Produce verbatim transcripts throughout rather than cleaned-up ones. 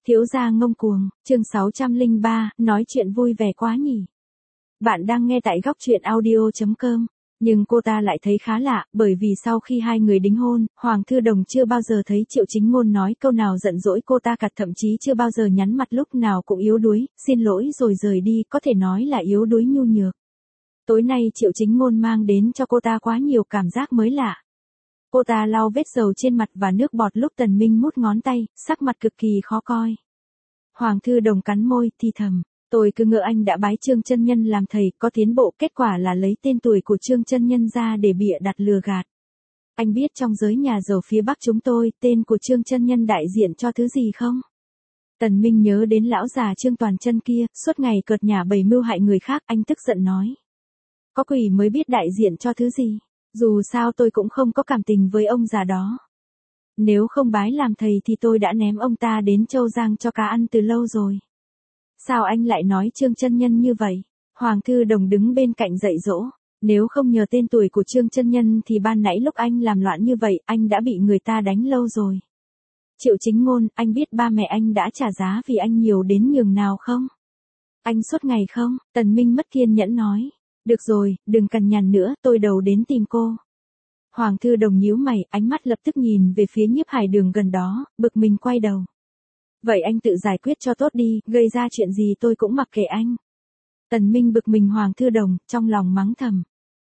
Thiếu gia ngông cuồng, chương sáu trăm lẻ ba, nói chuyện vui vẻ quá nhỉ. Bạn đang nghe tại góc truyện audio chấm com. Nhưng cô ta lại thấy khá lạ, bởi vì sau khi hai người đính hôn, Hoàng Thư Đồng chưa bao giờ thấy Triệu Chính Ngôn nói câu nào giận dỗi cô ta cả, thậm chí chưa bao giờ nhắn mặt lúc nào cũng yếu đuối, xin lỗi rồi rời đi, có thể nói là yếu đuối nhu nhược. Tối nay Triệu Chính Ngôn mang đến cho cô ta quá nhiều cảm giác mới lạ. Cô ta lau vết dầu trên mặt và nước bọt lúc Tần Minh mút ngón tay, sắc mặt cực kỳ khó coi. Hoàng Thư Đồng cắn môi, thì thầm, tôi cứ ngỡ anh đã bái Trương Chân Nhân làm thầy, có tiến bộ, kết quả là lấy tên tuổi của Trương Chân Nhân ra để bịa đặt lừa gạt. Anh biết trong giới nhà giàu phía Bắc chúng tôi, tên của Trương Chân Nhân đại diện cho thứ gì không? Tần Minh nhớ đến lão già Trương Toàn Chân kia, suốt ngày cợt nhả bày mưu hại người khác, anh tức giận nói. Có quỷ mới biết đại diện cho thứ gì, dù sao tôi cũng không có cảm tình với ông già đó. Nếu không bái làm thầy thì tôi đã ném ông ta đến Châu Giang cho cá ăn từ lâu rồi. Sao anh lại nói Trương Chân Nhân như vậy? Hoàng Thư Đồng đứng bên cạnh dạy dỗ. Nếu không nhờ tên tuổi của Trương Chân Nhân thì ban nãy lúc anh làm loạn như vậy, anh đã bị người ta đánh lâu rồi. Triệu Chính Ngôn, anh biết ba mẹ anh đã trả giá vì anh nhiều đến nhường nào không? Anh suốt ngày không? Tần Minh mất kiên nhẫn nói. Được rồi, đừng cằn nhằn nữa, tôi đầu đến tìm cô. Hoàng Thư Đồng nhíu mày, ánh mắt lập tức nhìn về phía Nhiếp Hải Đường gần đó, bực mình quay đầu. Vậy anh tự giải quyết cho tốt đi, gây ra chuyện gì tôi cũng mặc kệ anh. Tần Minh bực mình Hoàng Thư Đồng, trong lòng mắng thầm.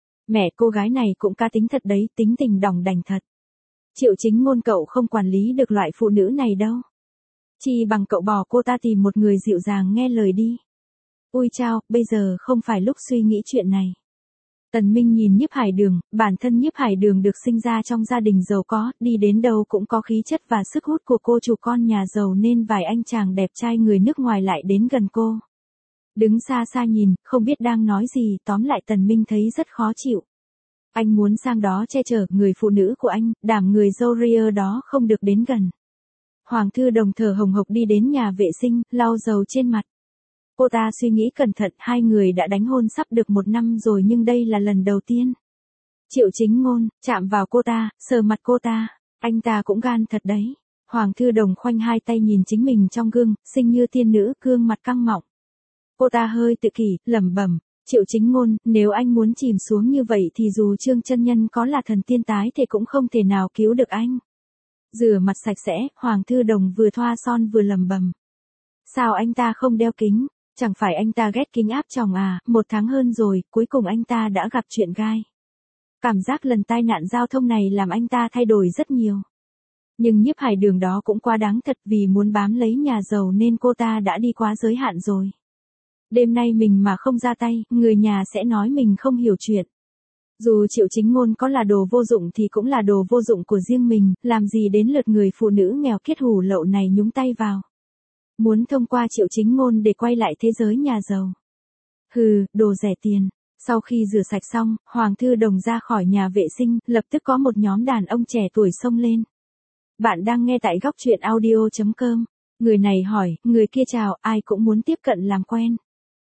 Mẹ cô gái này cũng cá tính thật đấy, tính tình đỏng đành thật. Triệu Chính Ngôn cậu không quản lý được loại phụ nữ này đâu. Chỉ bằng cậu bỏ cô ta tìm một người dịu dàng nghe lời đi. Ui chao, bây giờ không phải lúc suy nghĩ chuyện này. Tần Minh nhìn Nhiếp Hải Đường, bản thân Nhiếp Hải Đường được sinh ra trong gia đình giàu có, đi đến đâu cũng có khí chất và sức hút của cô chủ con nhà giàu nên vài anh chàng đẹp trai người nước ngoài lại đến gần cô. Đứng xa xa nhìn, không biết đang nói gì, tóm lại Tần Minh thấy rất khó chịu. Anh muốn sang đó che chở người phụ nữ của anh, đảm người dâu ria đó không được đến gần. Hoàng Thư Đồng thở hồng hộc đi đến nhà vệ sinh, lau dầu trên mặt. Cô ta suy nghĩ cẩn thận, hai người đã đánh hôn sắp được một năm rồi nhưng đây là lần đầu tiên. Triệu Chính Ngôn, chạm vào cô ta, sờ mặt cô ta, anh ta cũng gan thật đấy. Hoàng Thư Đồng khoanh hai tay nhìn chính mình trong gương, xinh như tiên nữ, gương mặt căng mọng. Cô ta hơi tự kỷ, lẩm bẩm, Triệu Chính Ngôn, nếu anh muốn chìm xuống như vậy thì dù Trương Chân Nhân có là thần tiên tái thì cũng không thể nào cứu được anh. Rửa mặt sạch sẽ, Hoàng Thư Đồng vừa thoa son vừa lẩm bẩm. Sao anh ta không đeo kính? Chẳng phải anh ta ghét kính áp tròng à, một tháng hơn rồi, cuối cùng anh ta đã gặp chuyện gai. Cảm giác lần tai nạn giao thông này làm anh ta thay đổi rất nhiều. Nhưng Nhiếp Hải Đường đó cũng quá đáng thật, vì muốn bám lấy nhà giàu nên cô ta đã đi quá giới hạn rồi. Đêm nay mình mà không ra tay, người nhà sẽ nói mình không hiểu chuyện. Dù Triệu Chính Ngôn có là đồ vô dụng thì cũng là đồ vô dụng của riêng mình, làm gì đến lượt người phụ nữ nghèo kiết hủ lậu này nhúng tay vào. Muốn thông qua Triệu Chính Ngôn để quay lại thế giới nhà giàu. Hừ, đồ rẻ tiền. Sau khi rửa sạch xong, Hoàng Thư Đồng ra khỏi nhà vệ sinh, lập tức có một nhóm đàn ông trẻ tuổi xông lên. Bạn đang nghe tại góc truyện audio chấm com. Người này hỏi, người kia chào, ai cũng muốn tiếp cận làm quen.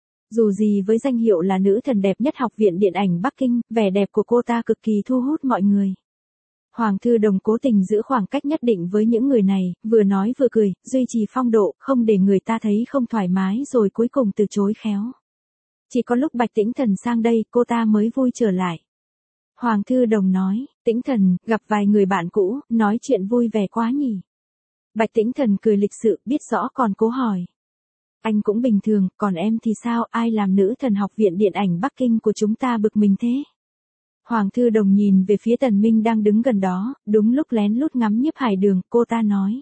Dù gì với danh hiệu là nữ thần đẹp nhất Học viện Điện ảnh Bắc Kinh, vẻ đẹp của cô ta cực kỳ thu hút mọi người. Hoàng Thư Đồng cố tình giữ khoảng cách nhất định với những người này, vừa nói vừa cười, duy trì phong độ, không để người ta thấy không thoải mái rồi cuối cùng từ chối khéo. Chỉ có lúc Bạch Tĩnh Thần sang đây, cô ta mới vui trở lại. Hoàng Thư Đồng nói, Tĩnh Thần, gặp vài người bạn cũ, nói chuyện vui vẻ quá nhỉ. Bạch Tĩnh Thần cười lịch sự, biết rõ còn cố hỏi. Anh cũng bình thường, còn em thì sao, ai làm nữ thần Học viện Điện ảnh Bắc Kinh của chúng ta bực mình thế? Hoàng Thư Đồng nhìn về phía Tần Minh đang đứng gần đó, đúng lúc lén lút ngắm Nhiếp Hải Đường, cô ta nói.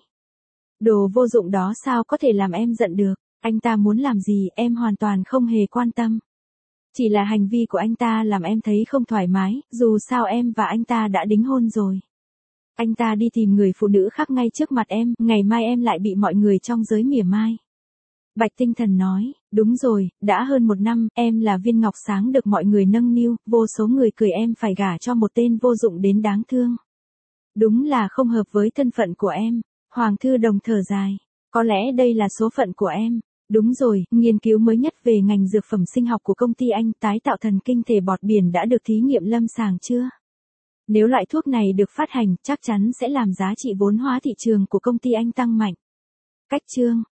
Đồ vô dụng đó sao có thể làm em giận được, anh ta muốn làm gì em hoàn toàn không hề quan tâm. Chỉ là hành vi của anh ta làm em thấy không thoải mái, dù sao em và anh ta đã đính hôn rồi. Anh ta đi tìm người phụ nữ khác ngay trước mặt em, ngày mai em lại bị mọi người trong giới mỉa mai. Bạch Tinh Thần nói, đúng rồi, đã hơn một năm, em là viên ngọc sáng được mọi người nâng niu, vô số người cười em phải gả cho một tên vô dụng đến đáng thương. Đúng là không hợp với thân phận của em. Hoàng Thư Đồng thở dài, có lẽ đây là số phận của em. Đúng rồi, nghiên cứu mới nhất về ngành dược phẩm sinh học của công ty anh tái tạo thần kinh thể bọt biển đã được thí nghiệm lâm sàng chưa? Nếu loại thuốc này được phát hành, chắc chắn sẽ làm giá trị vốn hóa thị trường của công ty anh tăng mạnh. Cách chương